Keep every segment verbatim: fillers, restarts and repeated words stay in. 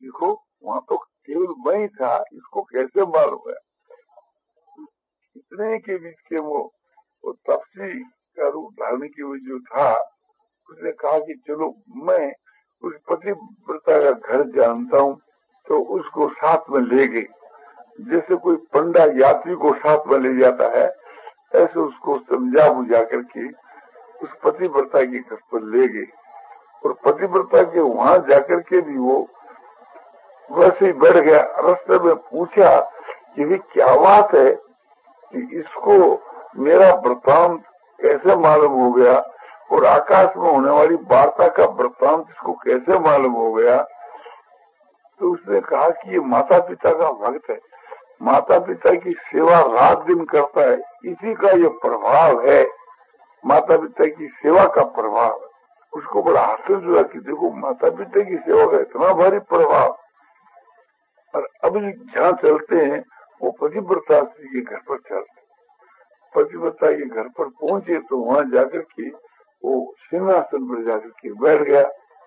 देखो वहां तो केवल मैं ही था, इसको कैसे मालूम है? इतने के बीच के वो, वो तपसी का रूप धारण की वो जो था, उसने कहा कि चलो मैं उस पतिव्रता का घर जानता हूँ, तो उसको साथ में ले गई। जैसे कोई पंडा यात्री को साथ में ले जाता है, ऐसे उसको समझा बुझा करके उस पतिव्रता के घर पर ले गई। और पतिव्रता के वहां जाकर के भी वो वैसे ही बैठ गया। रास्ते में पूछा कि भी क्या बात है कि इसको मेरा वृत्तांत कैसे मालूम हो गया, और आकाश में होने वाली वार्ता का वृत्तांत इसको कैसे मालूम हो गया? तो उसने कहा कि ये माता पिता का भक्त है, माता पिता की सेवा रात दिन करता है, इसी का ये प्रभाव है, माता पिता की सेवा का प्रभाव है। उसको बड़ा आश्चर्य हुआ कि देखो माता पिता की सेवा का इतना भारी प्रभाव। और अब जहाँ चलते हैं वो पतिव्रता के घर पर चलते, पतिव्रता के घर पर पहुंचे तो वहां जाकर के वो सिंहासन पर जाकर के बैठ गया।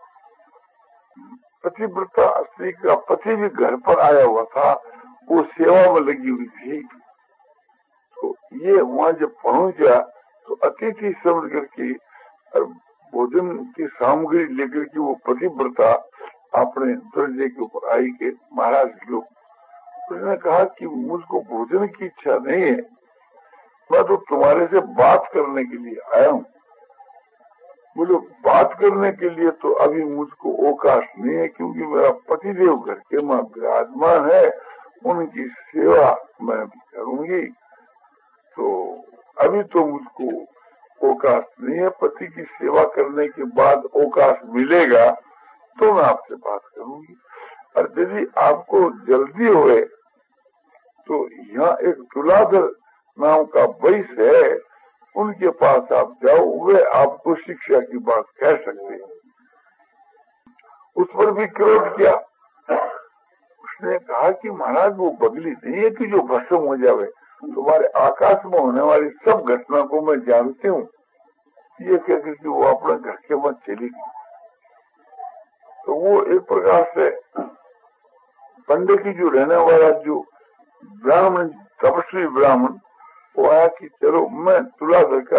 पतिव्रता स्त्री का पति भी घर पर आया हुआ था, वो सेवा में लगी हुई थी। तो ये वहां जब पहुंचा तो अतिथि समझ करके भोजन की सामग्री लेकर के वो पतिव्रता अपने दर्जे के ऊपर आई के महाराज लोग, उसने कहा कि मुझको भोजन की इच्छा नहीं है, मैं तो तुम्हारे से बात करने के लिए आया हूँ। बोलो बात करने के लिए तो अभी मुझको अवकाश नहीं है, क्योंकि मेरा पतिदेव घर के मां विराजमान है, उनकी सेवा मैं भी करूंगी, तो अभी तो मुझको अवकाश नहीं है। पति की सेवा करने के बाद अवकाश मिलेगा तो मैं आपसे बात करूंगी। और यदि आपको जल्दी होए तो यहाँ एक तुलाधर नाम का वैश्य है, उनके पास आप जाओ, वे आपको शिक्षा की बात कह सकते हैं। उस पर भी क्रोध किया। उसने कहा कि महाराज वो बगली नहीं है कि जो भस्म हो जावे, तुम्हारे आकाश में होने वाली सब घटना को मैं जानती हूँ। ये कहकर कि वो अपने घर के मत चली गई। तो वो एक प्रकार से पंडित की जो रहने वाला जो ब्राह्मण, तपस्वी ब्राह्मण, वो आया कि चलो मैं तुलाधर का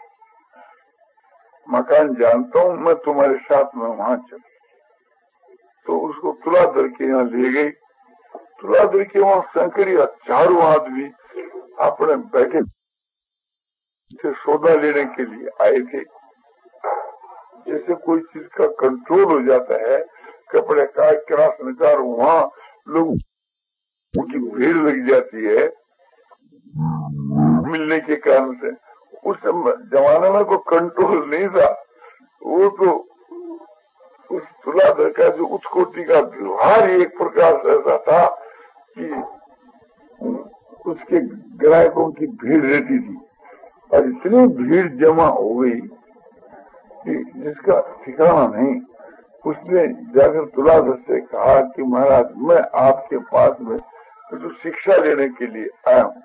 मकान जानता हूँ, मैं तुम्हारे साथ में वहां चल। तो उसको तुलाधर के यहाँ ले गई। तुलाधर के वहां शंकरी चारों आदमी अपने बैठे से सौदा लेने के लिए आए थे। जैसे कोई चीज का कंट्रोल हो जाता है, कपड़े का क्रास निकार, वहां लोग उनकी भीड़ लग जाती है मिलने के कारण से। उस जमाने में कोई कंट्रोल नहीं था, वो तो उस तुलाधर का जो उच्च कोटि का व्यवहार एक प्रकार से ऐसा था कि उसके ग्राहकों की भीड़ रहती थी, और इतनी भीड़ जमा हो गई कि जिसका ठिकाना नहीं। उसने जाकर तुलाधर से कहा कि महाराज मैं आपके पास में तो शिक्षा लेने के लिए आया हूँ।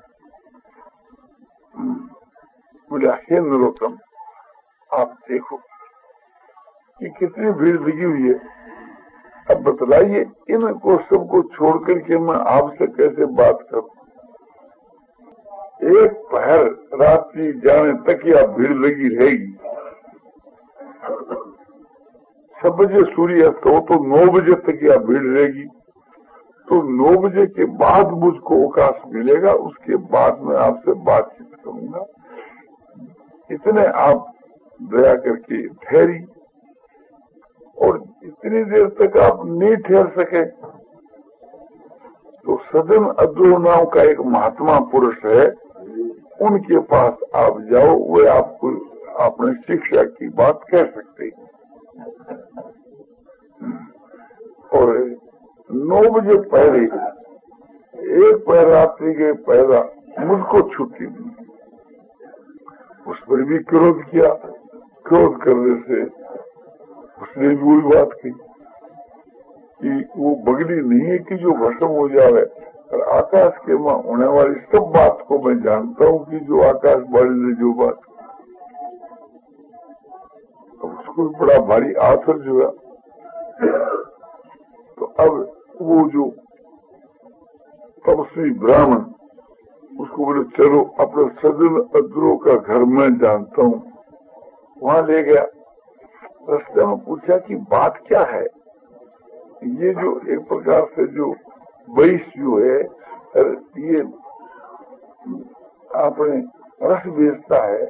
बोला हे नरोत्तम, आप देखो कि कितनी भीड़ लगी हुई है, अब बतलाइए इनको सबको छोड़ करके मैं आपसे कैसे बात करूं? एक पहर रात्रि जाने तक यह भीड़ लगी रहेगी। छह बजे सूर्य अस्त हो तो नौ बजे तक यह भीड़ रहेगी, तो नौ बजे के बाद मुझको अवकाश मिलेगा, उसके बाद मैं आपसे बातचीत करूंगा। इतने आप दया करके ठहरी, और इतनी देर तक आप नहीं ठहर सके तो सदन अद्रो नाम का एक महात्मा पुरुष है, उनके पास आप जाओ, वे आपको अपने शिक्षा की बात कह सकते हैं। और नौ बजे पहले एक पैर रात्रि के पहला मुझको छुट्टी मिली। उस पर भी क्रोध किया। क्रोध करने से उसने भी वही बात की कि वो बगली नहीं है कि जो भस्म हो जावे, और आकाश के मां होने वाली सब बात को मैं जानता हूँ कि जो आकाश वाली ने जो बात, उसको बड़ा भारी आश्चर्य हुआ। तो अब वो जो तपस्वी ब्राह्मण उसको बोले चलो अपने सजन अद्रो का घर में जानता हूँ, वहां ले गया। रास्ते में पूछा कि बात क्या है, ये जो एक प्रकार से जो बैस जो है ये आपने रस बेचता है,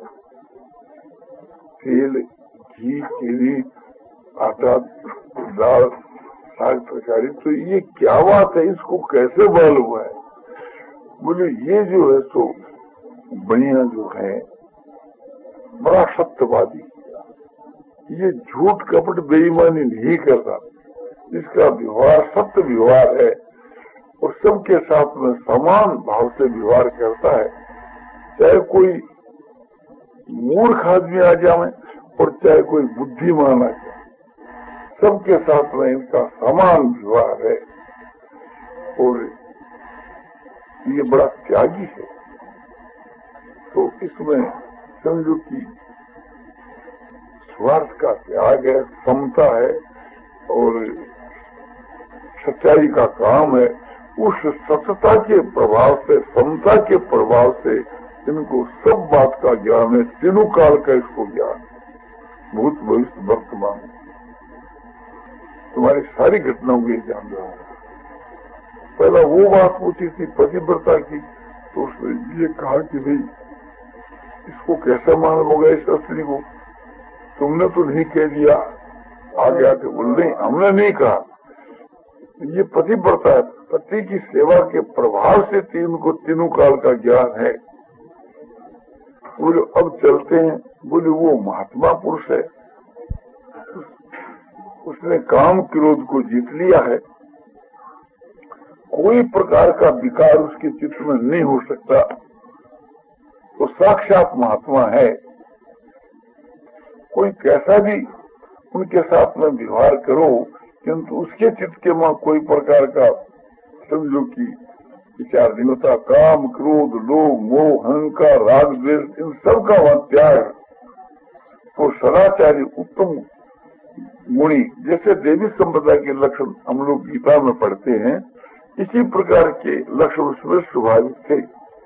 तेल घी चीनी आटा दाल साग तरकारी, तो ये क्या बात है, इसको कैसे मालूम है? बोले ये जो है सो बढ़िया जो है बड़ा सत्यवादी, ये झूठ कपट बेईमानी नहीं करता, इसका व्यवहार सत्य व्यवहार है और सबके साथ में समान भाव से व्यवहार करता है, चाहे कोई मूर्ख आदमी आ जाए और चाहे कोई बुद्धिमान आ जाए, सबके साथ में इनका समान व्यवहार है और ये बड़ा त्यागी है। तो इसमें समझो कि स्वार्थ का त्याग है, समता है और सच्चाई का काम है। उस सत्यता के प्रभाव से, समता के प्रभाव से इनको सब बात का ज्ञान है, तीनों काल का इसको ज्ञान, भूत भविष्य वर्तमान, तुम्हारी सारी घटनाओं को जान रहा हूं। पहला वो बात पूछी थी पतिव्रता की, तो उसने ये कहा कि भाई इसको कैसा मालूम होगा इस स्त्री को, तुमने तो नहीं कह दिया, आगे आके बोल नहीं हमने नहीं कहा, ये पतिव्रता है, पति की सेवा के प्रभाव से तीन को तीनों काल का ज्ञान है। बोले अब चलते हैं, बोले वो महात्मा पुरुष है, उसने काम क्रोध को जीत लिया है, कोई प्रकार का विकार उसके चित्त में नहीं हो सकता, तो साक्षात महात्मा है। कोई कैसा भी उनके साथ में व्यवहार करो, किंतु उसके चित्त के में कोई प्रकार का समझो कि विचार नहीं होता। काम क्रोध लोभ मोह अहंकार राग द्वेष इन सब का वह त्याग, तो सदाचारी उत्तम गुणी, जैसे देवी संपदा के लक्षण हम लोग गीता में पढ़ते हैं, इसी प्रकार के लक्षण उसमें स्वाभाविक थे।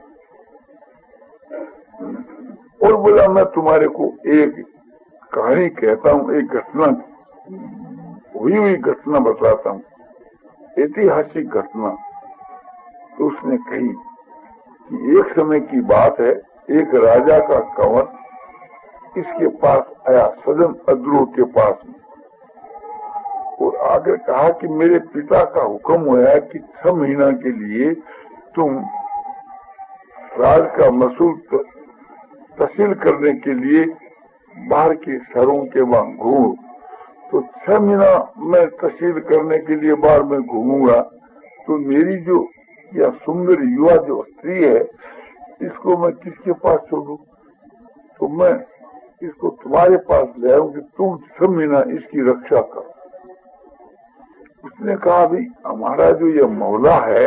और बोला मैं तुम्हारे को एक कहानी कहता हूँ, एक घटना हुई हुई घटना बताता हूँ, ऐतिहासिक घटना। तो उसने कही कि एक समय की बात है, एक राजा का कंवर इसके पास आया, सजन अद्रो के पास में, और आकर कहा कि मेरे पिता का हुक्म हुआ है कि छह महीना के लिए तुम राज का मसूल तहसील करने के लिए बाहर के शहरों के वहां घूमो। तो छह महीना मैं तहसील करने के लिए बाहर में घूमूंगा, तो मेरी जो या सुंदर युवा जो स्त्री है, इसको मैं किसके पास छोड़ू? तो मैं इसको तुम्हारे पास ले आऊं कि तुम छह महीना इसकी रक्षा करो। उसने कहा भाई हमारा जो ये मौला है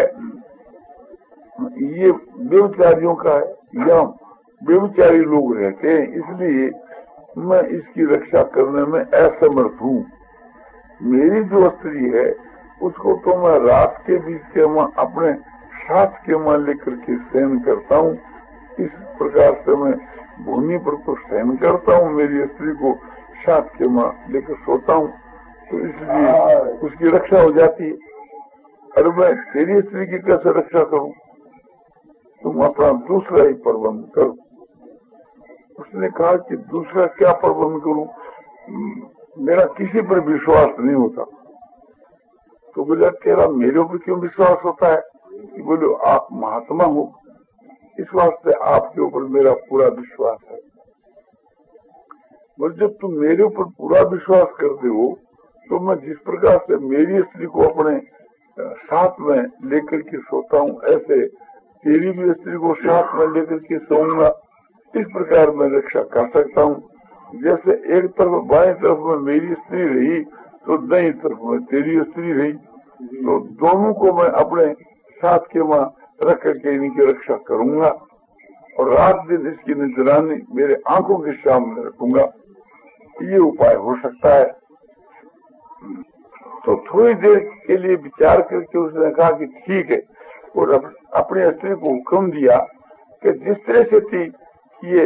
ये व्यभिचारियों का है, यहाँ व्यभिचारी लोग रहते हैं, इसलिए मैं इसकी रक्षा करने में असमर्थ हूँ। मेरी जो स्त्री है उसको तो मैं रात के बीच के मैं अपने साथ के मैं लेकर के सहन करता हूँ, इस प्रकार से मैं भूमि पर तो सहन करता हूँ, मेरी स्त्री को साथ के मैं लेकर सोता हूँ, तो इसलिए उसकी रक्षा हो जाती है। अरे मैं तेरी स्त्री की कैसे रक्षा करूं? तुम अपना दूसरा ही प्रबंध करो। उसने कहा कि दूसरा क्या प्रबंध करूं, मेरा किसी पर विश्वास नहीं होता। तो बोला तेरा मेरे ऊपर क्यों विश्वास होता है? कि बोलो आप महात्मा हो, इस वास्ते आपके ऊपर मेरा पूरा विश्वास है। बोले जब तुम मेरे ऊपर पूरा विश्वास करते हो, तो मैं जिस प्रकार से मेरी स्त्री को अपने साथ में लेकर के सोता हूँ, ऐसे तेरी भी स्त्री को साथ में लेकर के सोऊंगा, इस प्रकार मैं रक्षा कर सकता हूँ। जैसे एक तरफ बाएं तरफ में मेरी स्त्री रही, तो दाईं तरफ में तेरी स्त्री रही, तो दोनों को मैं अपने साथ के वहां रख करके इनकी रक्षा करूंगा और रात दिन इसकी निगरानी मेरे आंखों के सामने रखूंगा। ये उपाय हो सकता है। तो थोड़ी देर के लिए विचार करके उसने कहा कि ठीक है, और अपने स्त्री को हुक्म दिया कि जिस तरह से थी ये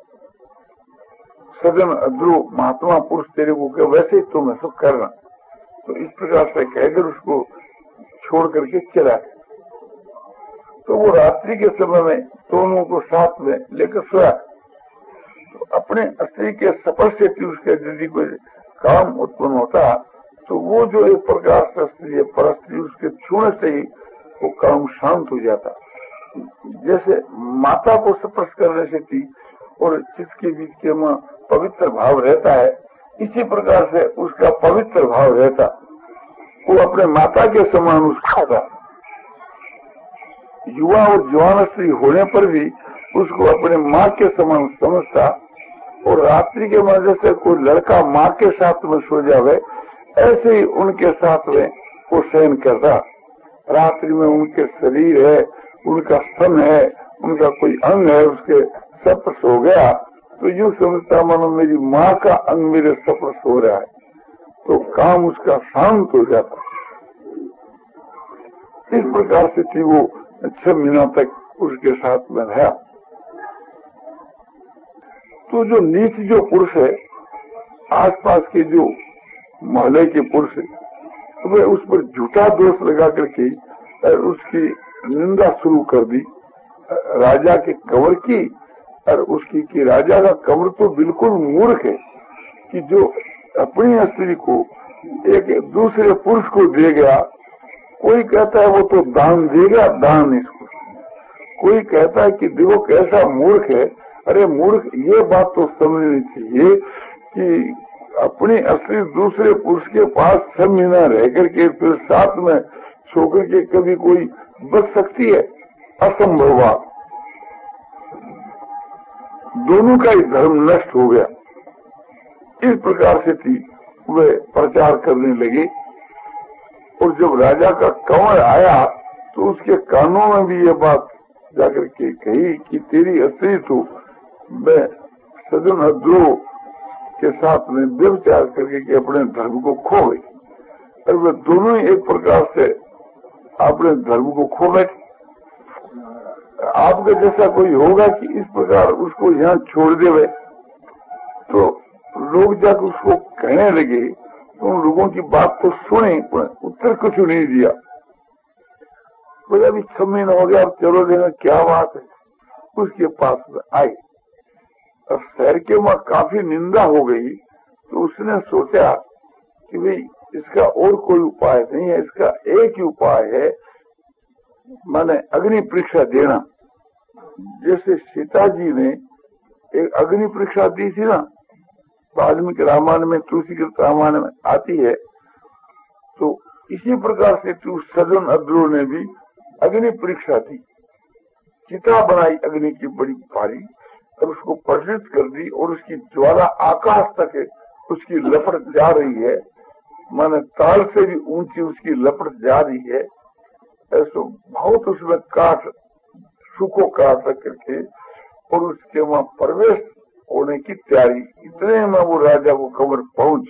सजन अद्रो महात्मा पुरुष तेरे को के वैसे ही तुम सब करना। तो इस प्रकार से कहकर उसको छोड़ करके चला। तो वो रात्रि के समय में दोनों को साथ में लेकर सोया। तो अपने स्त्री के सफर से भी उसके यदि कोई काम उत्पन्न होता तो वो जो एक प्रकार से स्त्री है पर स्त्री उसके छूने से ही वो काम शांत हो जाता। जैसे माता को स्पर्श करने से थी और जिसके बीच के में पवित्र भाव रहता है, इसी प्रकार से उसका पवित्र भाव रहता। वो अपने माता के समान उसका था। युवा और जवान स्त्री होने पर भी उसको अपने माँ के समान समझता। और रात्रि के मजे से कोई लड़का माँ के साथ में सो जावे ऐसे ही उनके साथ में वो शयन करता। रात्रि में उनके शरीर है, उनका स्तन है, उनका कोई अंग है, उसके सप्र सो गया तो यूं समझता मानो मेरी माँ का अंग मेरे सप्र सो रहा है। तो काम उसका शांत हो जाता। इस प्रकार से थी वो छह महीना तक उसके साथ में रहा। तो जो नीच जो पुरुष है, आसपास के जो मोहल्ले के पुरुष है, तो वे उस पर झूठा दोष लगा करके उसकी निंदा शुरू कर दी राजा के कंवर की। और उसकी कि राजा का कंवर तो बिल्कुल मूर्ख है कि जो अपनी स्त्री को एक दूसरे पुरुष को दे गया। कोई कहता है वो तो दान देगा, दान इसको। कोई कहता है कि देखो कैसा मूर्ख है। अरे मूर्ख, ये बात तो समझनी चाहिए कि अपनी स्त्री दूसरे पुरुष के पास छह महीना रह करके फिर साथ में छोकर के कभी कोई बच सकती है? असंभव बात। दोनों का ही धर्म नष्ट हो गया। इस प्रकार से थी वे प्रचार करने लगे। और जब राजा का कंवर आया तो उसके कानों में भी ये बात जाकर के कही कि तेरी स्त्री तो मैं सजन अद्रोह के साथ में व्यभिचार करके के अपने धर्म को खो गई। और वे दोनों ही एक प्रकार से अपने धर्म को खो बैठे। आपके जैसा कोई होगा कि इस प्रकार उसको यहाँ छोड़ देवे तो लोग जाकर उसको कहने लगे। तो उन लोगों की बात तो सुनी पर उत्तर कुछ नहीं दिया। बोले अभी छह महीना हो गया, अब चलो देना क्या बात है। उसके पास में आई और शहर के वहां काफी निंदा हो गई। तो उसने सोचा कि भाई इसका और कोई उपाय नहीं है, इसका एक ही उपाय है, माने अग्नि परीक्षा देना। जैसे सीता जी ने एक अग्नि परीक्षा दी थी ना, वाल्मीकि रामायण में, तुलसीकृत रामायण में आती है। तो इसी प्रकार से तू सजन अद्रोह ने भी अग्नि परीक्षा दी। चिता बनाई अग्नि की बड़ी भारी और उसको प्रज्वलित कर दी और उसकी ज्वाला आकाश तक है, उसकी लपट जा रही है। माने ताल से भी ऊंची उसकी लपट जा रही है। ऐसा बहुत उसमें काट सुखो काट करके और उसके वहां प्रवेश होने की तैयारी। इतने में वो राजा को खबर पहुंच।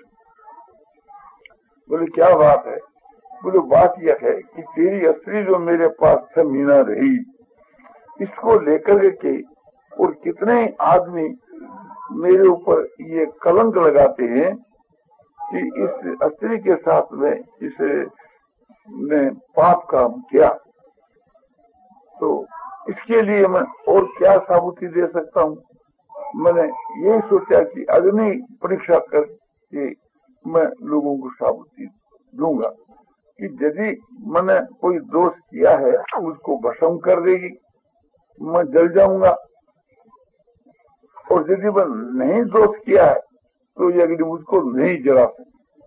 बोले क्या बात है? बोले बात यह है कि तेरी स्त्री जो मेरे पास छह महीना रही, इसको लेकर के और कितने आदमी मेरे ऊपर ये कलंक लगाते हैं कि इस स्त्री के साथ में इसे ने पाप काम किया। तो इसके लिए मैं और क्या साबुती दे सकता हूँ? मैंने यही सोचा कि अग्नि परीक्षा करके मैं लोगों को साबुती दूंगा कि यदि मैंने कोई दोष किया है उसको भस्म कर देगी, मैं जल जाऊंगा। और यदि मैं नहीं दोष किया है तो ये अग्नि मुझको नहीं जला सकती।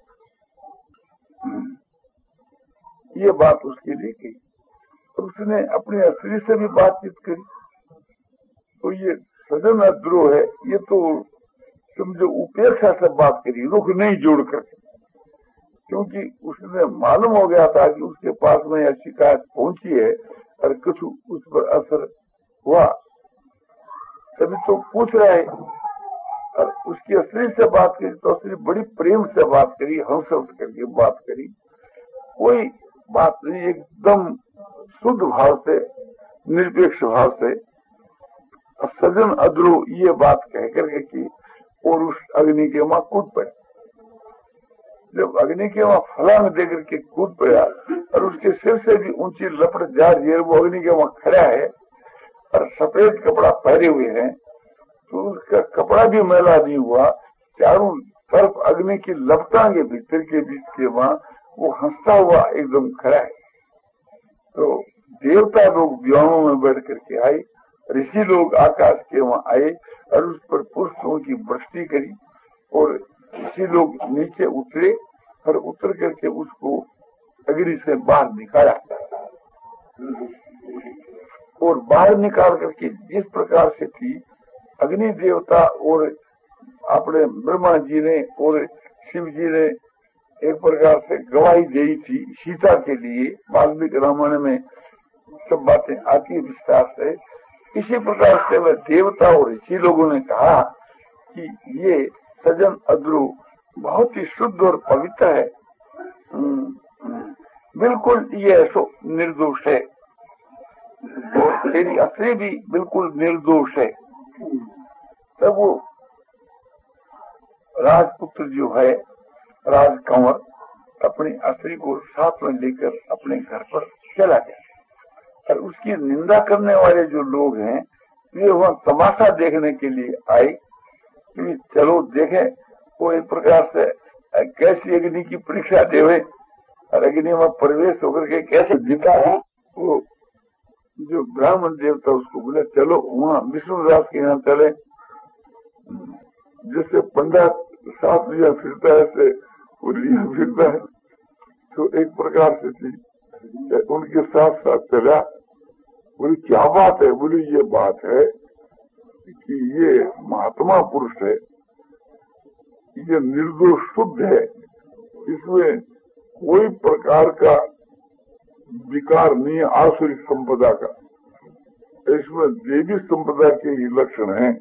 ये बात उसके लिए कही। तो उसने अपने स्त्री से भी बातचीत करी। तो ये सजन अद्रोह है, ये तो समझो उपेक्षा से बात करी, रुख नहीं जोड़ कर। क्योंकि उसने मालूम हो गया था कि उसके पास में यह शिकायत पहुंची है और कुछ उस पर असर हुआ, तभी तो पूछ रहा है। और उसकी स्त्री से बात करी तो स्त्री बड़ी प्रेम से बात करी, हंस हंस करके बात करी। कोई बात नहीं, एकदम शुद्ध भाव से, निरपेक्ष भाव से सजन अद्रो ये बात कह करके की और उस अग्नि के वहां कूद पड़े। जब अग्नि के वहां फलांग देकर के कूद पड़ा और उसके सिर से भी ऊंची लपट जा रही है, वो अग्नि के वहां खड़ा है और सफेद कपड़ा पहने हुए हैं, तो उसका कपड़ा भी मैला नहीं हुआ, चारों तरफ अग्नि की लपटा के भीतर के बीच के वहां वो हंसता हुआ एकदम खड़ा है। तो देवता लोग व्योमों में बैठ करके आए, ऋषि लोग आकाश के वहां आए और उस पर पुष्पों की वृष्टि करी और ऋषि लोग नीचे उतरे और उतर करके उसको अग्नि से बाहर निकाला और बाहर निकाल करके जिस प्रकार से थी अग्नि देवता और अपने ब्रह्मा जी ने और शिव जी ने एक प्रकार से गवाही दी थी सीता के लिए, वाल्मीकि रामायण में सब बातें आती है विस्तार से। इसी प्रकार से वह देवता और ऋषि लोगों ने कहा कि ये सजन अद्रु बहुत ही शुद्ध और पवित्र है, बिल्कुल ये ऐसो निर्दोष है और तेरी असली भी बिल्कुल निर्दोष है। तब वो राजपुत्र जो है राजकंवर अपनी असली को साथ में लेकर अपने घर पर चला गया और उसकी निंदा करने वाले जो लोग हैं वे वहाँ तमाशा देखने के लिए आए कि चलो देखें वो एक प्रकार से कैसी अग्नि की परीक्षा देवे और अग्नि में प्रवेश होकर के कैसे जीता है। वो जो ब्राह्मण देवता उसको बोले चलो वहाँ विष्णुदास के यहाँ चले, जिससे पंडा साथ लिया फिरता है से वो लिया फिरता है। तो एक प्रकार से थी उनके साथ साथ चला। बोली क्या बात है? बोली ये बात है कि ये महात्मा पुरुष है, ये निर्दोष शुद्ध है, इसमें कोई प्रकार का विकार नहीं है आसुरी संपदा का, इसमें देवी संपदा के ही लक्षण हैं।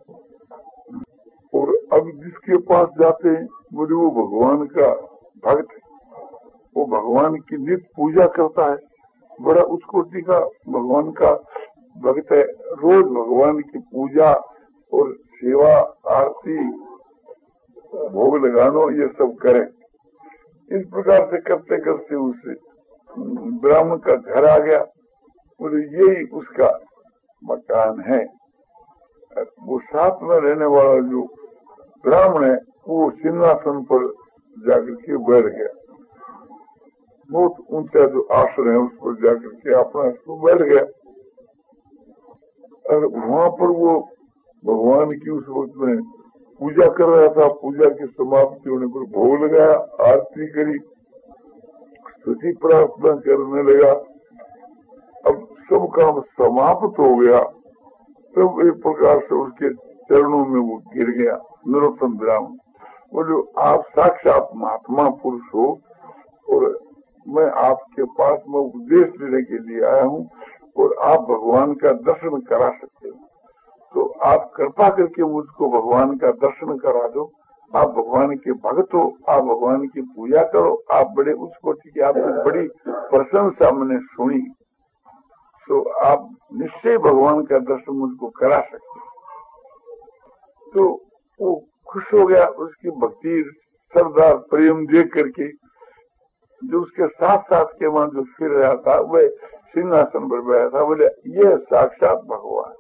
और अब जिसके पास जाते हैं बोले वो भगवान का भक्त है, वो भगवान की नित्य पूजा करता है, बड़ा उच्च कोटि का भगवान का भक्त है, रोज भगवान की पूजा और सेवा आरती भोग लगानो ये सब करे। इस प्रकार से करते करते उसे ब्राह्मण का घर आ गया, बोले यही उसका मकान है। वो साथ में रहने वाला जो ब्राह्मण है वो सिंहासन पर जाकर के बैठ गया, बहुत ऊंचा जो आसन है उस पर जाकर के अपना उसको बैठ गया। और वहाँ पर वो भगवान की उस वक्त में पूजा कर रहा था। पूजा की समाप्ति होने पर भोग लगाया, आरती करी, स्तुति प्रार्थना करने लगा। अब सब काम समाप्त हो गया, तब एक प्रकार से उसके चरणों में वो गिर गया। नरोत्तम ब्राह्मण बोले आप साक्षात महात्मा पुरुष हो और मैं आपके पास में उपदेश देने के लिए आया हूँ और आप भगवान का दर्शन करा सकते हो, तो आप कृपा करके मुझको भगवान का दर्शन करा दो। आप भगवान के भक्त हो, आप भगवान की पूजा करो, आप बड़े उच्च कोटि की, आपकी बड़ी प्रशंसा मैंने सुनी, तो आप निश्चय भगवान का दर्शन मुझको करा सकते हो। तो वो खुश हो गया, उसकी भक्ति सरदार प्रेम देख करके। जो उसके साथ साथ के वहां जो फिर रहा था वह सिंहासन पर बैठा था, बोले ये साक्षात भगवान।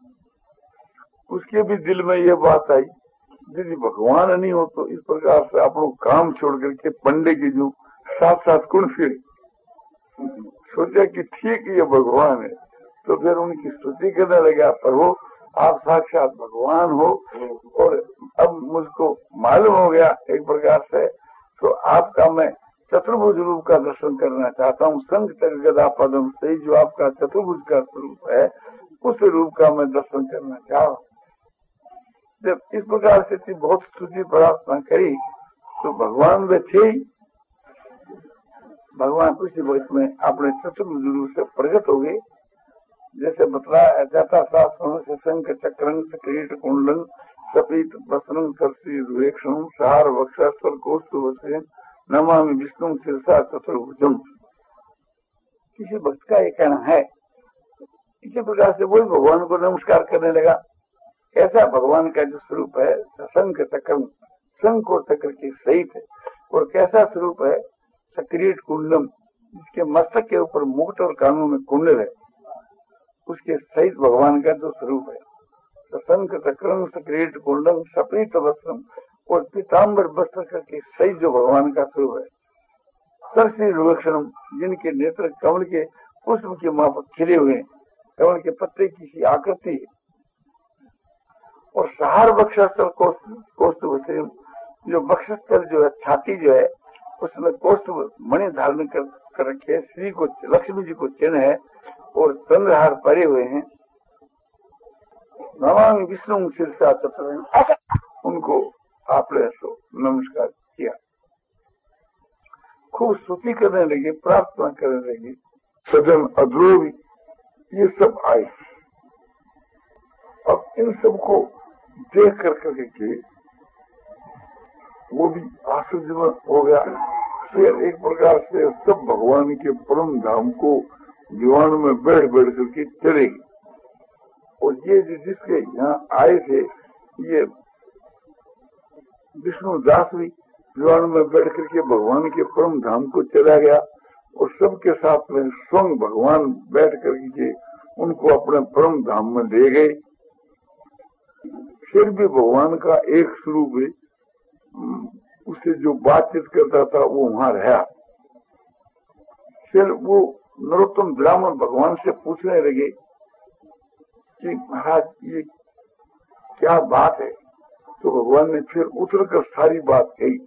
उसके भी दिल में ये बात आई यदि भगवान नहीं हो तो इस प्रकार से अपनों काम छोड़ करके पंडे की जो साथ साथ कौन फिरे। सोचा कि ठीक ये भगवान है, तो फिर उनकी स्तुति करने लगा, प्रभु आप साक्षात भगवान हो और अब मुझको मालूम हो गया एक प्रकार से, तो आपका मैं चतुर्भुज रूप का दर्शन करना चाहता हूँ। संग गदा पदम से जो आपका चतुर्भुज का स्वरूप है उस रूप का मैं दर्शन करना चाहूँ। जब इस प्रकार से बहुत स्तुति प्रार्थना करी तो भगवान वे थे, भगवान उसी वक्त में अपने चतुर्भुज रूप से प्रकट हो गए। जैसे बतलाया जाता था, शंख चक्रं किरीट कुंडलं सपीत प्रसन्न सरसी रुक्षण सहार वक्षस्वर कौस्तुभ नमामि विष्णु शिरसा चतुर्भुजम। किसी भक्त का ये कहना है। इसी प्रकार से वही भगवान को नमस्कार करने लगा। ऐसा भगवान का जो स्वरूप है शंख चक्र, शंख और चक्र के सहित है। और कैसा स्वरूप है, सक्रियट कुंडलम, जिसके मस्तक के ऊपर मुकुट और कानों में कुंडल है, उसके सहित भगवान का जो स्वरूप है। शंख चक्रम सक्रियट कुंडलम सपीत वस्त्रम, और पीताम्बर वस्त्र करके सहित जो भगवान का स्वरूप है। सरसी रोक्षणम, जिनके नेत्र कमल के पुष्प के माफक खिले हुए हैं, कमल के पत्ते की सी आकृति है। और सहार बक्षस्थल कौस्तुभ, जो बक्षस्थल जो है, छाती जो है, उसमें कौस्तुभ मणि धारण कर, कर रखे, श्री को लक्ष्मी जी को चिन्ह है और चंद्रहार परे हुए हैं। नमामि विष्णु शिरसा चतुर्भुजम, उनको आपने तो नमस्कार किया। खूब स्तुति करने लगे, प्रार्थना करने लगे। सजन अध्रुवी ये सब आए। अब इन सबको देख कर करके वो भी आश्चर्य हो गया। फिर एक प्रकार से सब भगवान के परम धाम को दीवान में बैठ बैठ करके चले गए। और ये जिसके यहाँ आए थे, ये विष्णु दास भी दीवान में बैठ करके भगवान के परम धाम को चला गया। और सबके साथ में स्वयं भगवान बैठ करके उनको अपने परम धाम में ले गए। फिर भी भगवान का एक स्वरूप है, उससे जो बातचीत करता था वो वहां रहा। फिर वो नरोत्तम ब्राह्मण भगवान से पूछने लगे कि महाराज ये क्या बात है। तो भगवान ने फिर उतर कर सारी बात कही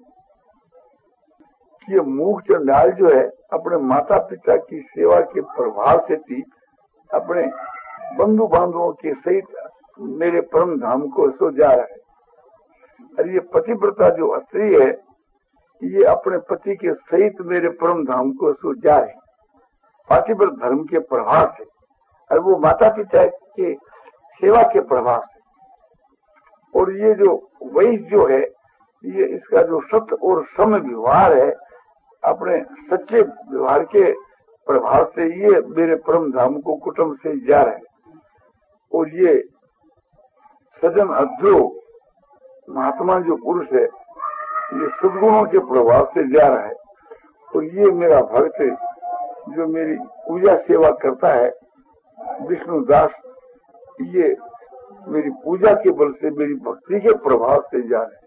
कि ये मूक चंडाल जो है अपने माता पिता की सेवा के प्रभाव से थी अपने बंधु बांधवों के सहित मेरे परम धाम को सो जा रहा है। और ये पतिव्रता जो स्त्री है, ये अपने पति के सहित मेरे परम धाम को सो जा रहे, पातिव्रत धर्म के प्रभाव से, और वो माता पिता के सेवा के प्रभाव से। और ये जो वैश्य जो है, ये इसका जो सत्य और सम व्यवहार है, अपने सच्चे व्यवहार के प्रभाव से ये मेरे परम धाम को कुटुंब से जा रहे हैं। और ये सजन अध्रो महात्मा जो पुरुष है, ये सद्गुणों के प्रभाव से जा रहा है। और ये मेरा भक्त जो मेरी पूजा सेवा करता है, विष्णु दास, ये मेरी पूजा के बल से, मेरी भक्ति के प्रभाव से जा रहे हैं।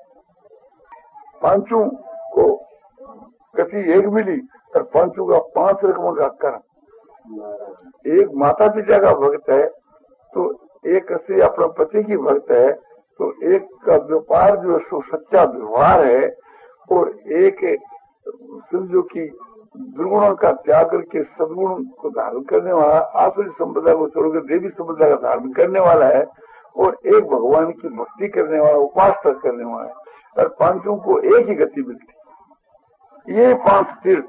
पांचों को कथी एक मिली और पांचों का पांच रकमों का कर्म। एक माता पिता का भक्त है, तो एक से अपने पति की भक्त है, तो एक का व्यापार जो सो सच्चा व्यवहार है, और एक समझो कि दुर्गुणों का त्याग करके सदगुण को धारण करने वाला, आसुरी संपदा को छोड़कर देवी संपदा का धारण करने वाला है, और एक भगवान की भक्ति करने वाला, उपासना करने वाला है। और पांचों को एक ही गति मिलती, ये पांच तीर्थ।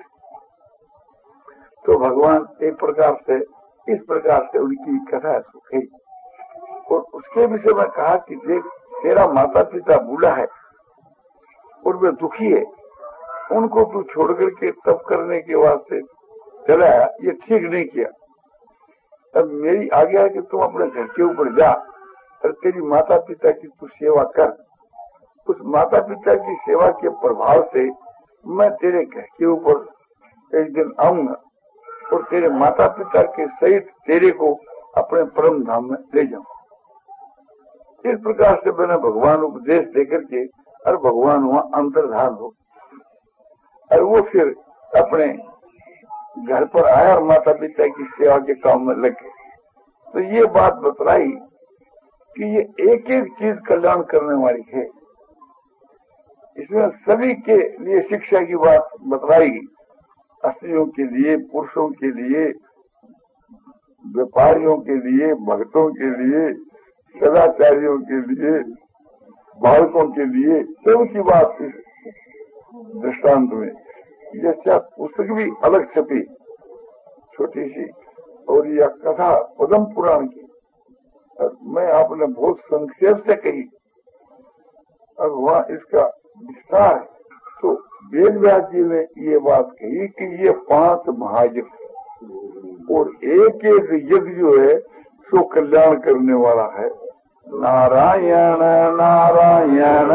तो भगवान एक प्रकार से इस प्रकार से उनकी कथा सुखी। और उसके विषय में कहा कि देख, तेरा माता पिता बूढ़ा है और वे दुखी है, उनको तू छोड़ करके तप करने के वास्ते चला, ये ठीक नहीं किया। अब मेरी आज्ञा है कि तुम अपने घर के ऊपर जा और तेरी माता पिता की तू सेवा कर। उस माता पिता की सेवा के प्रभाव से मैं तेरे घर के ऊपर एक दिन आऊंगा और तेरे माता पिता के सहित तेरे को अपने परम धाम में ले जाऊं। इस प्रकार से मैंने भगवान उपदेश देकर के, और भगवान वहां अंतर्धान हो, और वो फिर अपने घर पर आया और माता पिता की सेवा के काम में लगे। तो ये बात बतलाई कि ये एक एक चीज कल्याण करने वाली है। इसमें सभी के लिए शिक्षा की बात बतलाई, स्त्रियों के लिए, पुरुषों के लिए, व्यापारियों के लिए, भक्तों के लिए, सदाचारियों के लिए, बालकों के लिए, सबकी बात इस दृष्टांत में। यह पुस्तक भी अलग छपी, छोटी सी, और यह कथा पद्म पुराण की, और मैं आपने बहुत संक्षेप से कही, और वहाँ इसका विस्तार है। तो वेद व्यास जी ने ये बात कही कि ये पांच महायज्ञ और एक एक यज्ञ जो है सो कल्याण करने वाला है। नारायण नारायण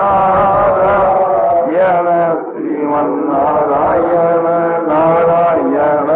नारायण श्रीमन नारायण नारायण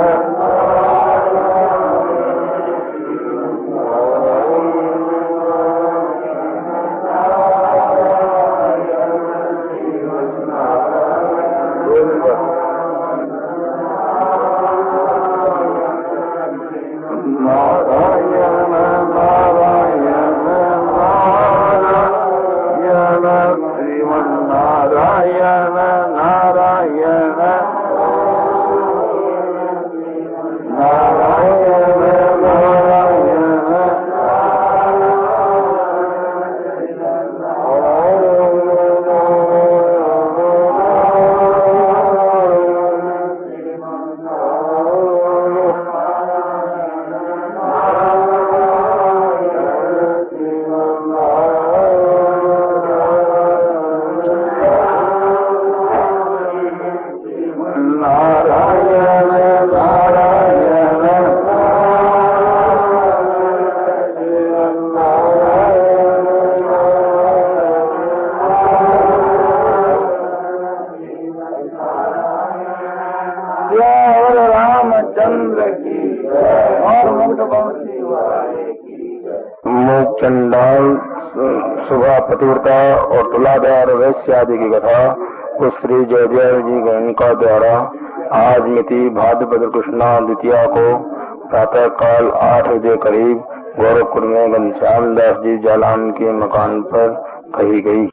चंडाल सुबह पतिव्रता और तुलाधार वैश्य आदि की कथा उस श्री जयदेव जी गणिका द्वारा आज मिति भाद्रपद कृष्णा द्वितीया को प्रातः काल आठ बजे करीब गोरखपुर में घनश्याम दास जी जालान के मकान पर कही गई।